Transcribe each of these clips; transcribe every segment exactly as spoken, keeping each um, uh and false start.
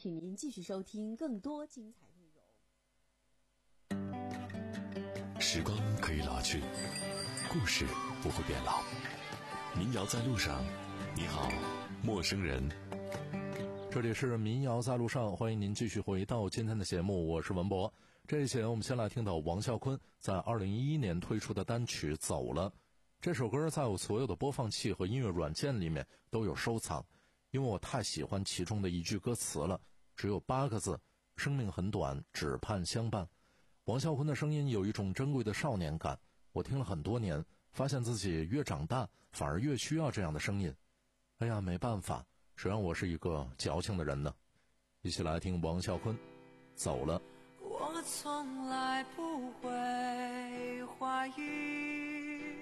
请您继续收听更多精彩内容。时光可以老去，故事不会变老。民谣在路上，你好，陌生人。 这里是民谣在路上，欢迎您继续回到今天的节目，我是文博。这一节我们先来听到王啸坤在二零一一年推出的单曲《走了》。这首歌在我所有的播放器和音乐软件里面都有收藏，因为我太喜欢其中的一句歌词了，只有八个字：生命很短，只盼相伴。王啸坤的声音有一种珍贵的少年感，我听了很多年，发现自己越长大反而越需要这样的声音。哎呀，没办法，谁让我是一个矫情的人呢？一起来听王啸坤《走了》。 我从来不会怀疑，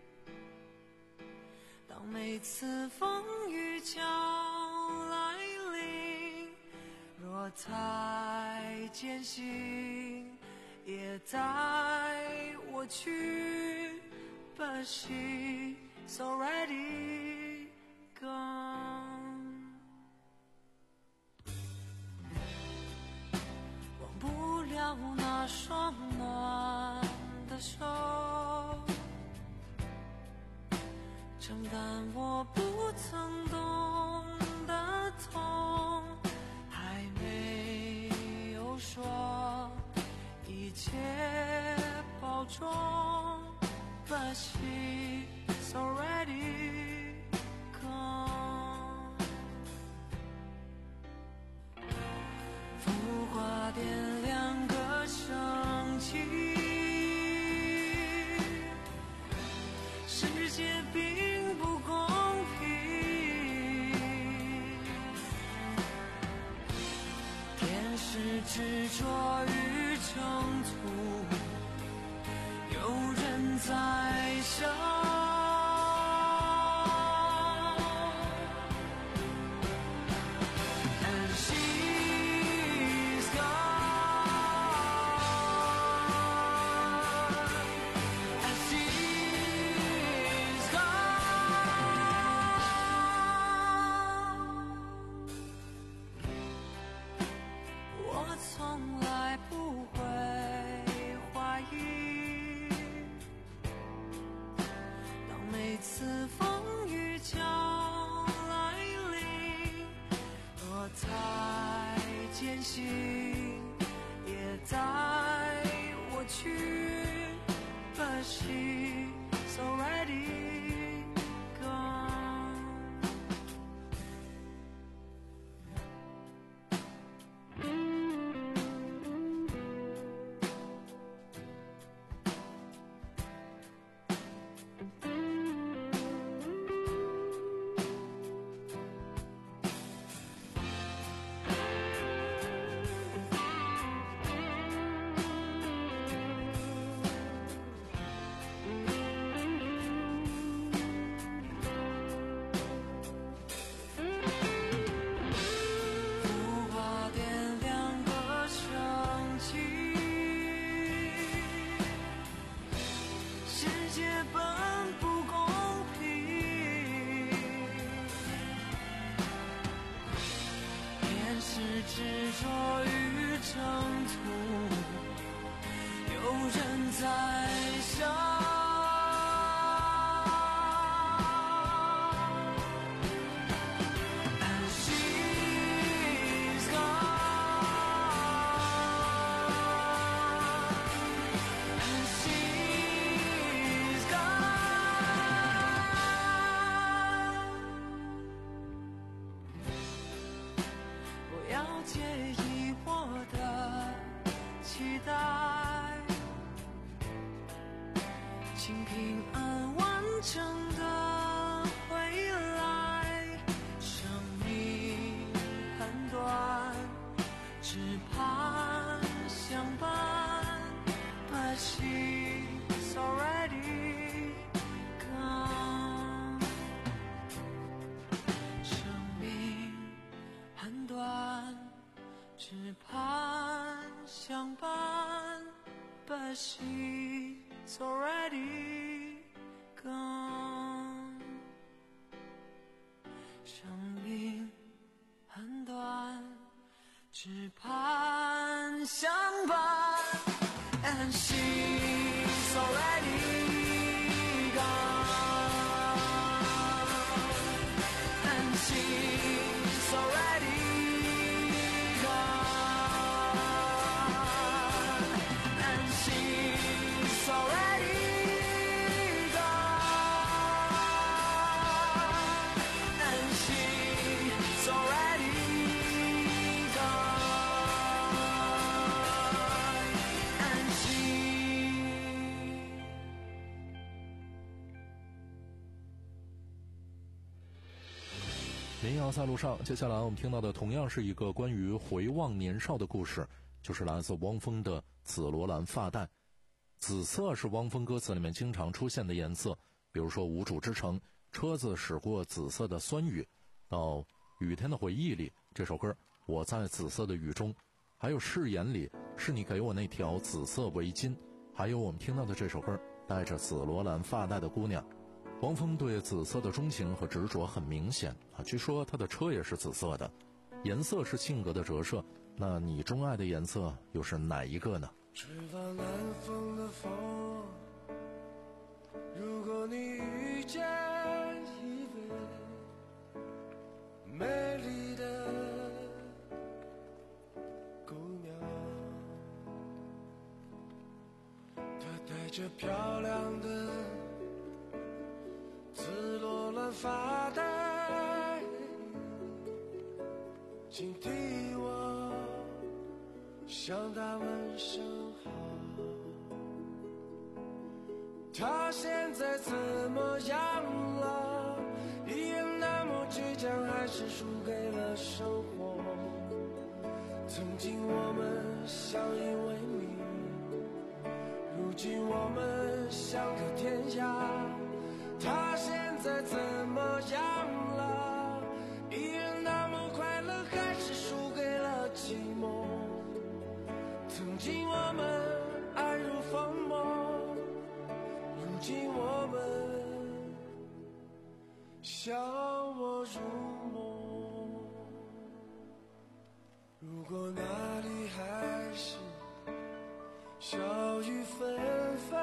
当每次风雨将来临，若太艰辛也带我去， But she's already gone。 忘不了那双暖的手，承担我不曾懂的痛，还没有说一切保重， But she's already gone。 浮华点亮个生气，世界并不公平，天使执着于征途，有人在笑。每次风雨将来临，若太艰辛也带我去， But she's already gone。 执着于征途，有人在笑。请平安完整的回来，生命很短，只盼相伴， But she's already gone。 生命很短，只盼相伴， But she's already gone。 生命很短， 只盼相伴 And she's already gone And she's already gone And she's already gone And she's already 民谣在路上，接下来我们听到的同样是一个关于回望年少的故事，就是来自汪峰的《紫罗兰发带》。紫色是汪峰歌词里面经常出现的颜色，比如说无主之城、车子驶过紫色的酸雨，到雨天的回忆里这首歌我在紫色的雨中，还有誓言里是你给我那条紫色围巾，还有我们听到的这首歌带着紫罗兰发带的姑娘。汪峰对紫色的钟情和执着很明显啊，据说他的车也是紫色的。颜色是性格的折射，那你钟爱的颜色又是哪一个呢？ 吹到南风的风，如果你遇见一位美丽的姑娘，她带着漂亮的紫罗兰发带，请替我向他们声好。他现在怎么样了？依然那么倔强，还是输给了生活？曾经我们相依为命，如今我们相隔天涯。他现在怎么样了？依然那么快乐，还是输给了寂寞？曾经我们爱如疯魔，如今我们笑我入梦。如果那里还是小雨纷纷，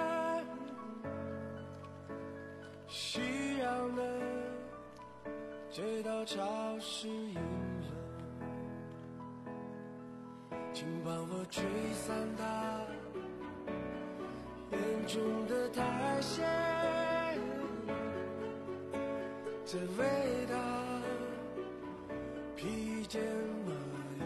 熙攘的街道潮湿阴冷，请帮我吹散它眼中的苔藓，再为它披件麻衣。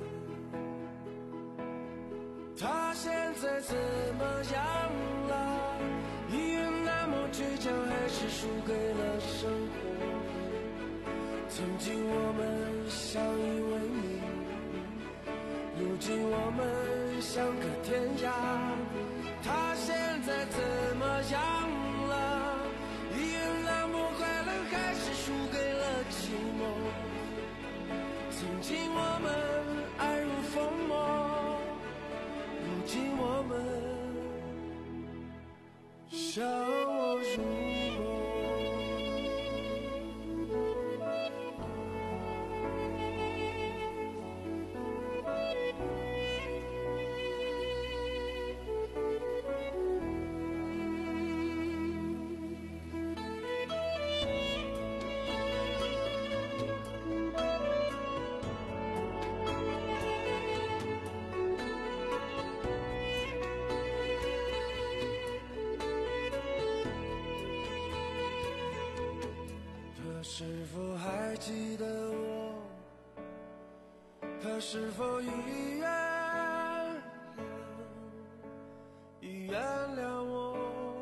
他现在怎么样了？依然那么倔强，还是输给了生活？曾经我们相依为命，如今我们相隔天涯。他现在怎么样了？依然那么快乐，还是输给了寂寞？曾经我们爱如疯魔，如今我们笑我入梦。是否还记得我？他是否已原谅，已原谅我？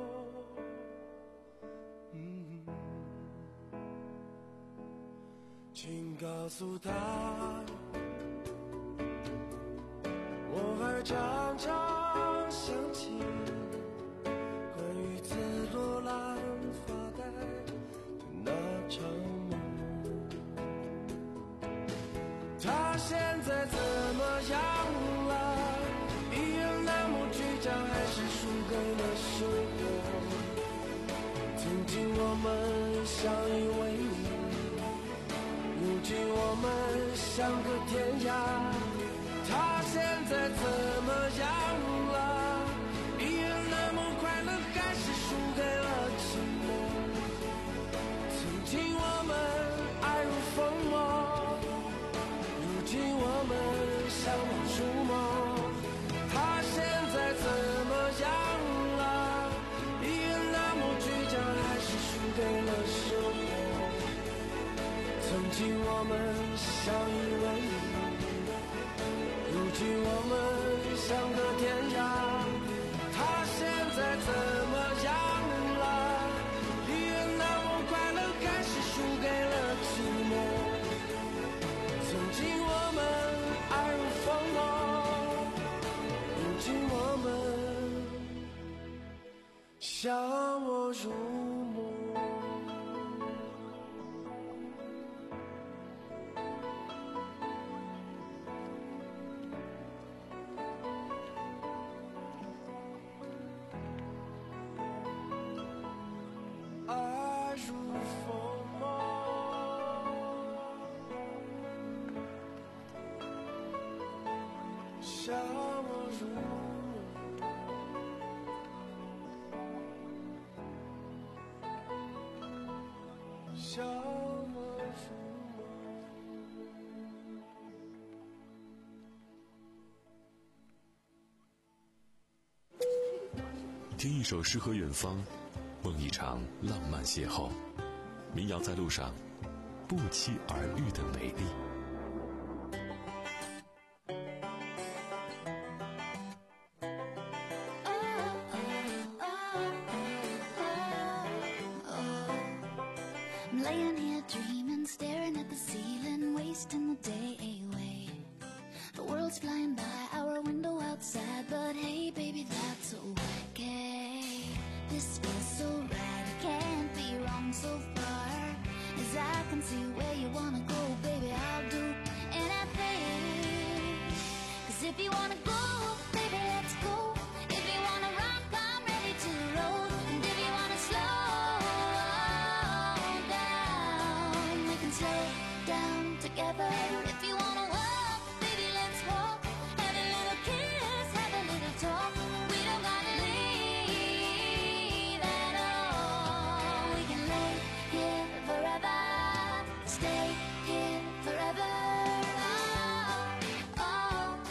嗯，请告诉他，我还常常想起关于紫罗兰发带的那场梦。他现在怎么样了？依然那么倔强，还是输给了生活？曾经我们相依为命，如今我们相隔天涯。 触摸。他现在怎么样了？依然那么倔强，还是输给了生活。曾经我们相依为命，如今我们相隔天涯。他现在怎么样了？依然那么快乐，还是输给了寂寞。曾经我们爱如疯魔，如今我们相我如梦。爱如疯魔，像我如梦，像我如梦。听一首诗和远方，梦一场浪漫邂逅，民谣在路上，不期而遇的美丽。 I'm laying here dreaming, staring at the ceiling, wasting the day away. The world's flying by our window outside, but hey baby, that's okay. This feels so right, it can't be wrong so far. As I can see where you wanna go, baby, I'll do anything. Cause if you wanna go, baby, let's go. If you wanna rock, I'm ready to roll. And if you wanna slow down, we can slow down together. If you wanna walk, baby, let's walk. Have a little kiss, have a little talk. We don't gotta leave at all. We can lay here forever, stay here forever. Oh, oh,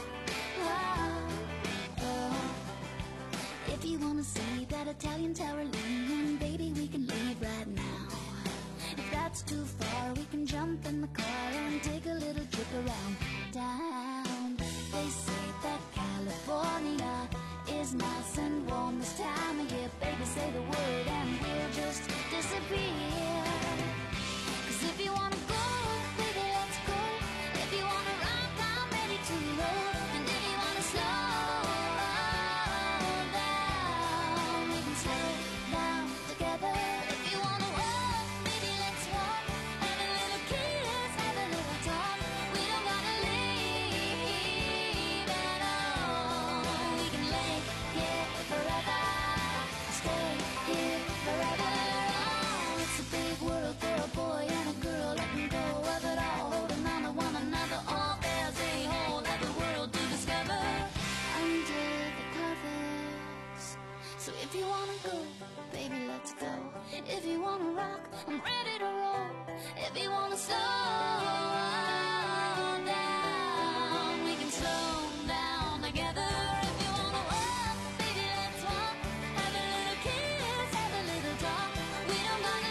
oh, oh. If you wanna see that Italian tower leaning, baby, we can leave right now. If that's too far, we can jump in the car and take a little trip around town. They say that California is nice and warm this time of year. Baby, say the word and we'll just disappear. Cause if you wanna go, baby, let's go. If you wanna rock, I'm ready to roll. And if you wanna slow down, we can slow down together. If you wanna walk, baby, let's walk. Have a little kiss, have a little talk. We don't gotta leave at all. We can lay here forever, stay here forever. Oh, it's a big world for a boy and a girl. Let them go of it all, holding on to one another. All there's a whole other world to discover under the covers. So if you wanna go, baby, let's go. If you wanna rock, I'm ready to roll. If you wanna slow down, we can slow down together. If you wanna walk, baby, let's walk. Have a little kiss, have a little talk. We don't gotta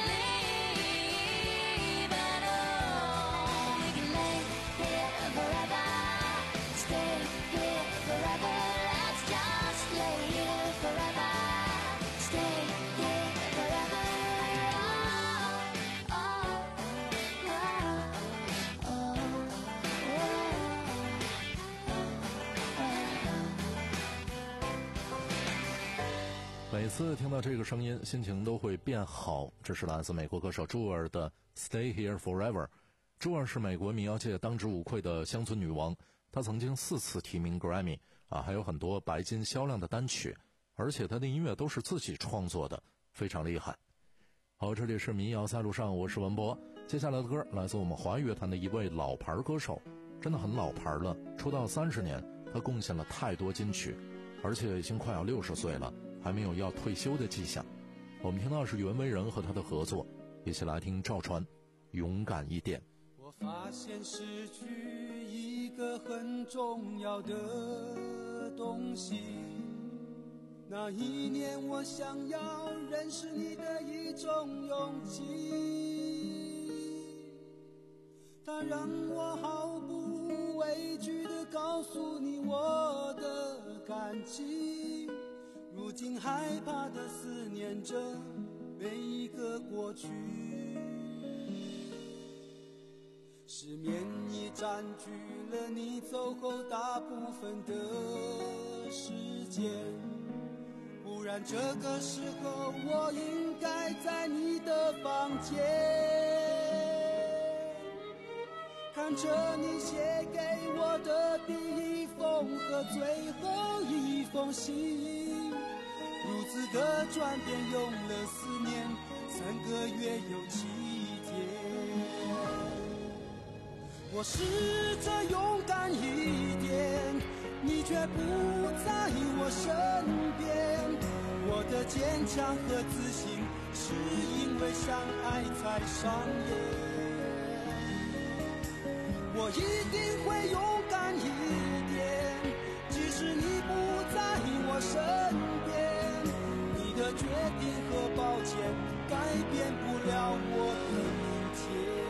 leave at all. We can lay here forever, stay here forever. Let's just lay here forever, stay here forever. Oh, oh, oh, oh, oh. 每次听到这个声音，心情都会变好。这是来自美国歌手朱尔的 Stay Here Forever。朱尔是美国民谣界当之无愧的乡村女王，她曾经四次提名 Grammy 啊，还有很多白金销量的单曲，而且她的音乐都是自己创作的，非常厉害。好，这里是民谣在路上，我是文博。接下来的歌来自我们华语乐坛的一位老牌歌手，真的很老牌了，出道三十年，他贡献了太多金曲，而且已经快要六十岁了，还没有要退休的迹象。我们听到是袁惟仁和他的合作，一起来听赵传《勇敢一点》。 我发现失去一个很重要的东西。那一年我想要认识你的一种勇气，它让我毫不畏惧地告诉你我的感激。如今害怕地思念着每一个过去，失眠已占据了你走后大部分的时间，不然这个时候我应该在你的房间，看着你写给我的第一封和最后一封信，如此的转变用了四年三个月有七天。我试着勇敢一点，你却不在我身边。我的坚强和自信是因为相爱才上演。我一定会勇敢一点，即使你不在我身边。你的决定和抱歉改变不了我的明天。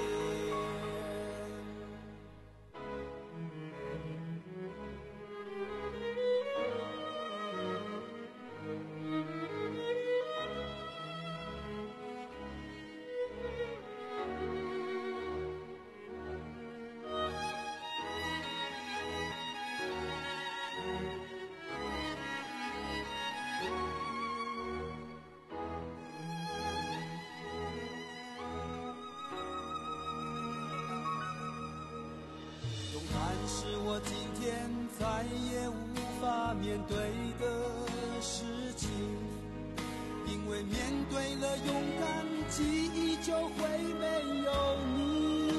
勇敢是我今天再也无法面对的事情，因为面对了勇敢，记忆就会没有你。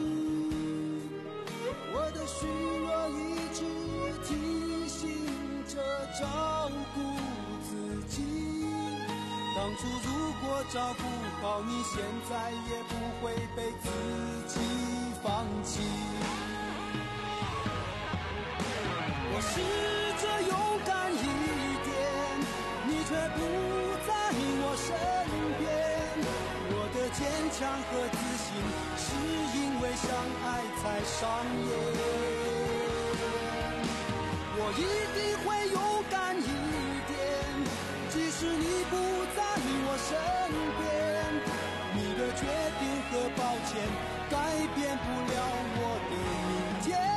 我的虚弱一直提醒着照顾自己，当初如果照顾好你，现在也不会被自己放弃。我试着勇敢一点，你却不在我身边。我的坚强和自信是因为相爱才上演。我一定会勇敢一点，即使你不在我身边。你的决定和抱歉改变不了我的明天。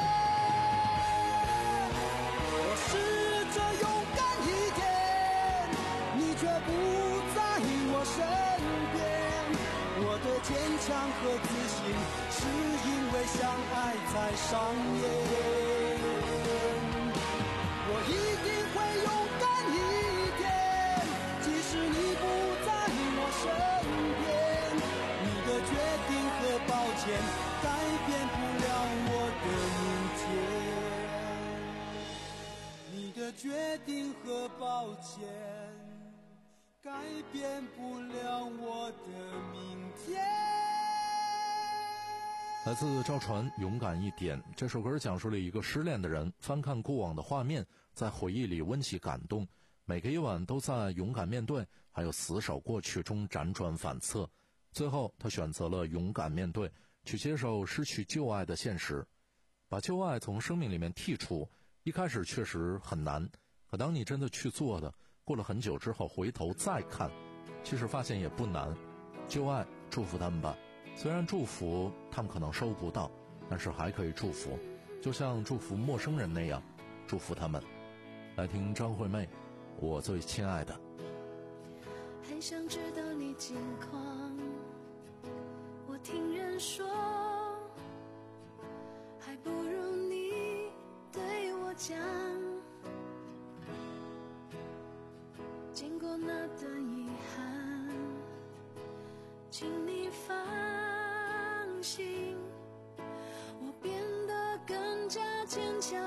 试着勇敢一点，你却不在我身边。我的坚强和自信是因为相爱才上演。我一定会勇敢一点，即使你不在我身边。你的决定和抱歉改变不了我的明天。你的决定和抱歉改变不了我的明天。 来自赵传《勇敢一点》这首歌讲述了一个失恋的人翻看过往的画面，在回忆里温习感动，每个夜晚都在勇敢面对还有死守过去中辗转反侧，最后他选择了勇敢面对，去接受失去旧爱的现实，把旧爱从生命里面剔除。一开始确实很难，可当你真的去做的，过了很久之后回头再看，其实发现也不难。旧爱祝福他们吧，虽然祝福他们可能收不到，但是还可以祝福，就像祝福陌生人那样祝福他们。来听张惠妹，我最亲爱的。 很想知道你近况，我听人说还不如你对我讲，经过那段遗憾，请你放心，我变得更加坚强。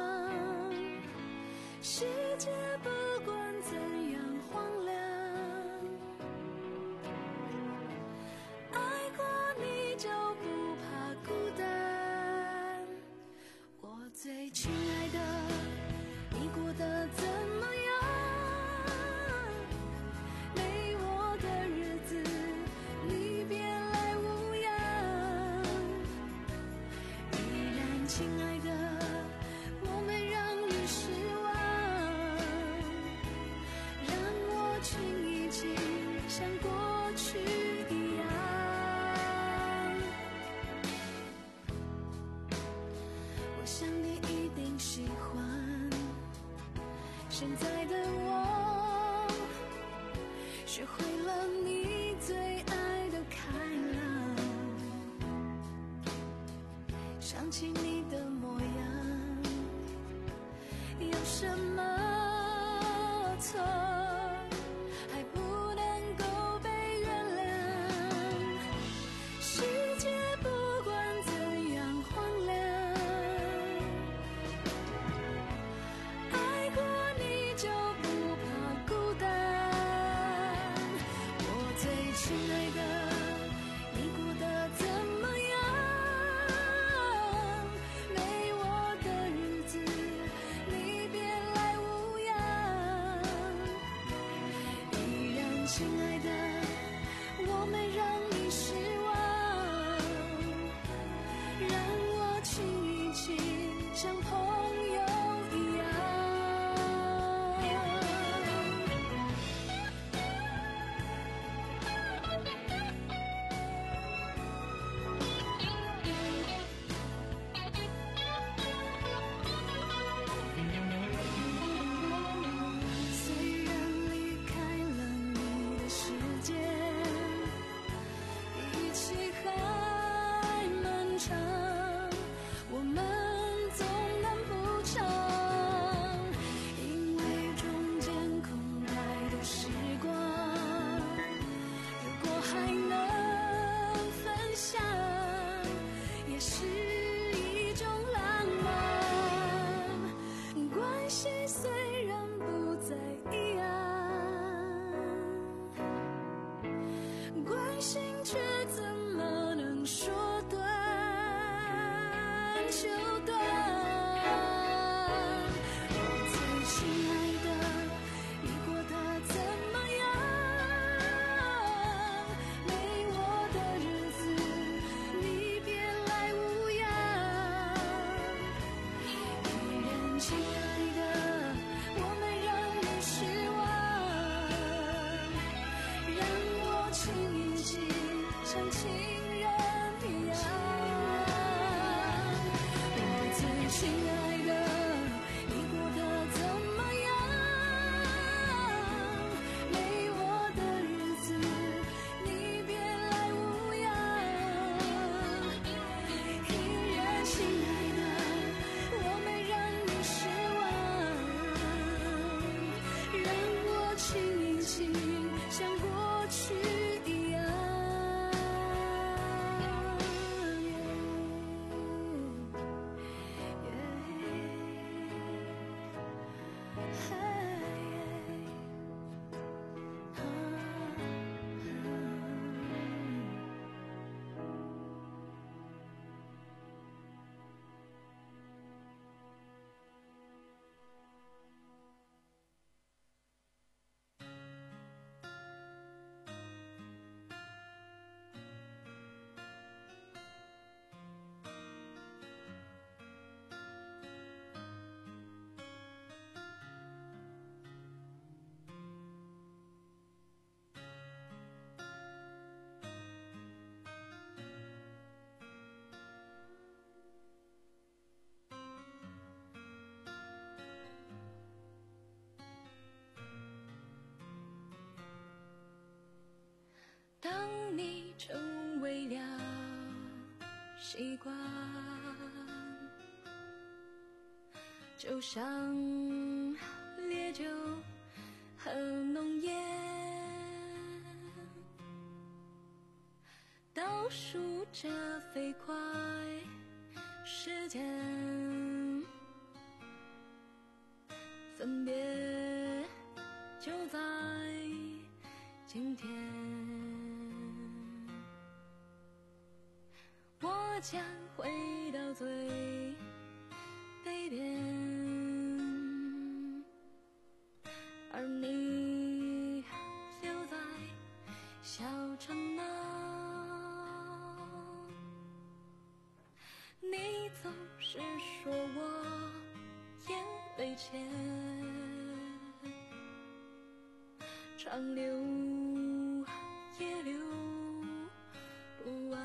世界不管怎样荒凉，爱过你就不怕孤单，我最亲爱的，你过得怎么样？没我的日子，你别来无恙。依然亲爱的，我没让你失望，让我亲一亲，像过去一样。我想你一定喜欢现在的我，学会了你最爱的开朗，想起你的模样，有什么错还不能够被原谅？世界不管怎样荒凉，爱过你就不怕孤单。我最亲爱的，你过得怎么样？没我的日子，你别来无恙。依然亲爱的，我没让你失望，让我亲一亲，像朋友一样。虽然离开了你的世界，一起还漫长，我们总难不长，因为中间空白的时光，如果还能分享，也是一种浪漫。关系虽然不再一样，关心却怎么能说断就断？我最亲爱的，你过得怎么样？没我的日子，你别来无恙。依然亲爱的，我没让你失望，让我亲一亲，像情人一样。我最亲爱的，你过得怎么样？没我的日子，你别来无恙。依然亲爱的，我没让你失望，让我亲一亲，像过去一样。当你成为了习惯，就像烈酒和浓烟，倒数着飞快时间，分别就在今天。我将回到最悲长流也流不完。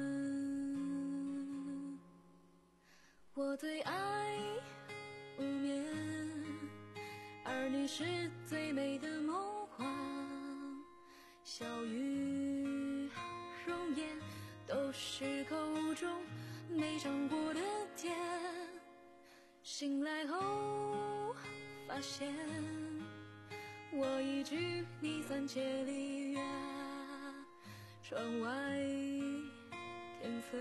我对爱无眠，而你是最美的梦幻。笑语容颜都是口中没尝过的甜，醒来后发现我已距你三千里远，窗外天色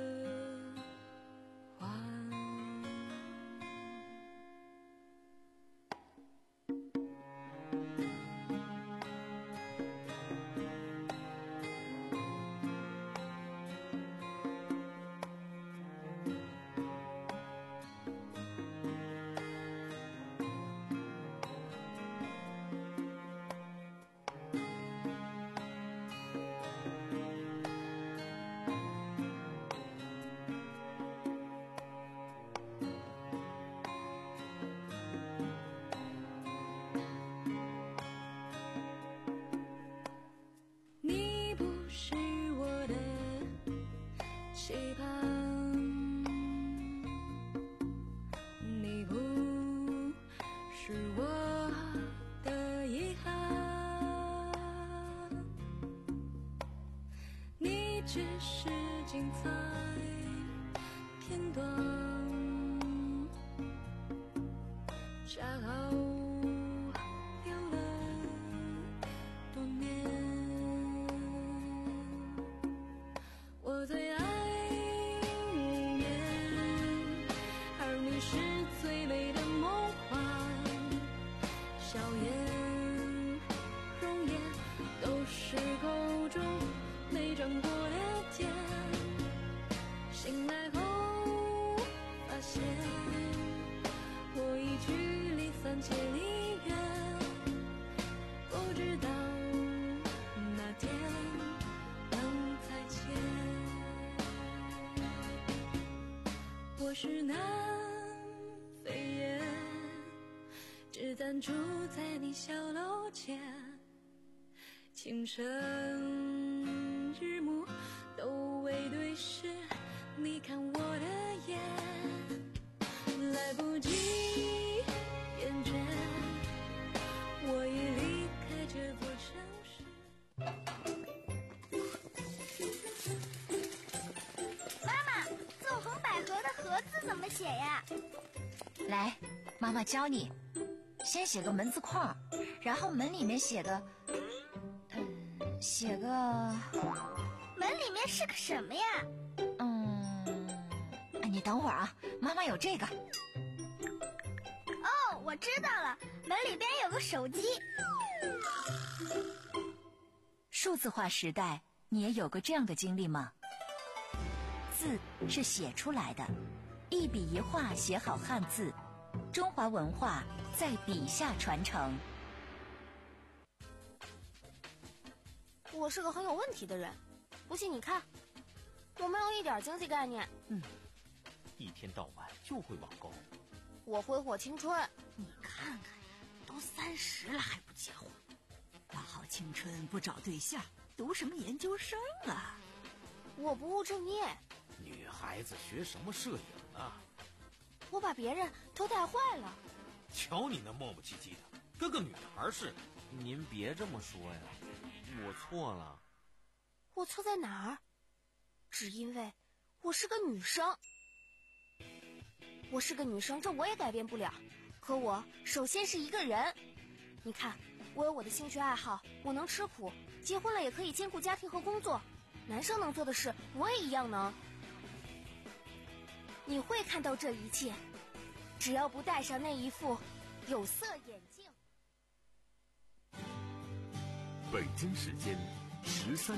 换。你不是我的期盼，你不是我的遗憾，你只是精彩片段，恰好留了多年。我最爱无眠，而你是最美的梦幻。笑颜容颜都是口中没尝过的甜，醒来后发现我已距离三千里远，不知道那天能再见。我是南飞雁，只暂住在你小楼前，清晨日暮都未对视，你看我的眼，来不及厌倦，我已离开这座城市。 纵横捭阖的阖字怎么写呀？ 来，妈妈教你。先写个门字框，然后门里面写个，嗯，写个， 门里面是个什么呀？ 嗯，你等会儿啊，妈妈有这个。 哦，我知道了，门里边有个手机。 数字化时代，你也有过这样的经历吗？字是写出来的，一笔一画写好汉字，中华文化在笔下传承。 我是个很有问题的人，不信你看，我没有一点经济概念。 嗯，一天到晚就会网购。 我挥霍青春。 你看看呀，都三十了还不结婚，大好青春不找对象，读什么研究生啊？ 我不务正业。 女孩子学什么摄影啊？ 我把别人都带坏了。 瞧你那磨磨唧唧的，跟个女孩似的。 您别这么说呀，我错了。 我错在哪儿？只因为我是个女生。我是个女生，这我也改变不了。可我首先是一个人。你看，我有我的兴趣爱好，我能吃苦，结婚了也可以兼顾家庭和工作。男生能做的事，我也一样能。你会看到这一切，只要不戴上那一副有色眼镜。 北京时间十三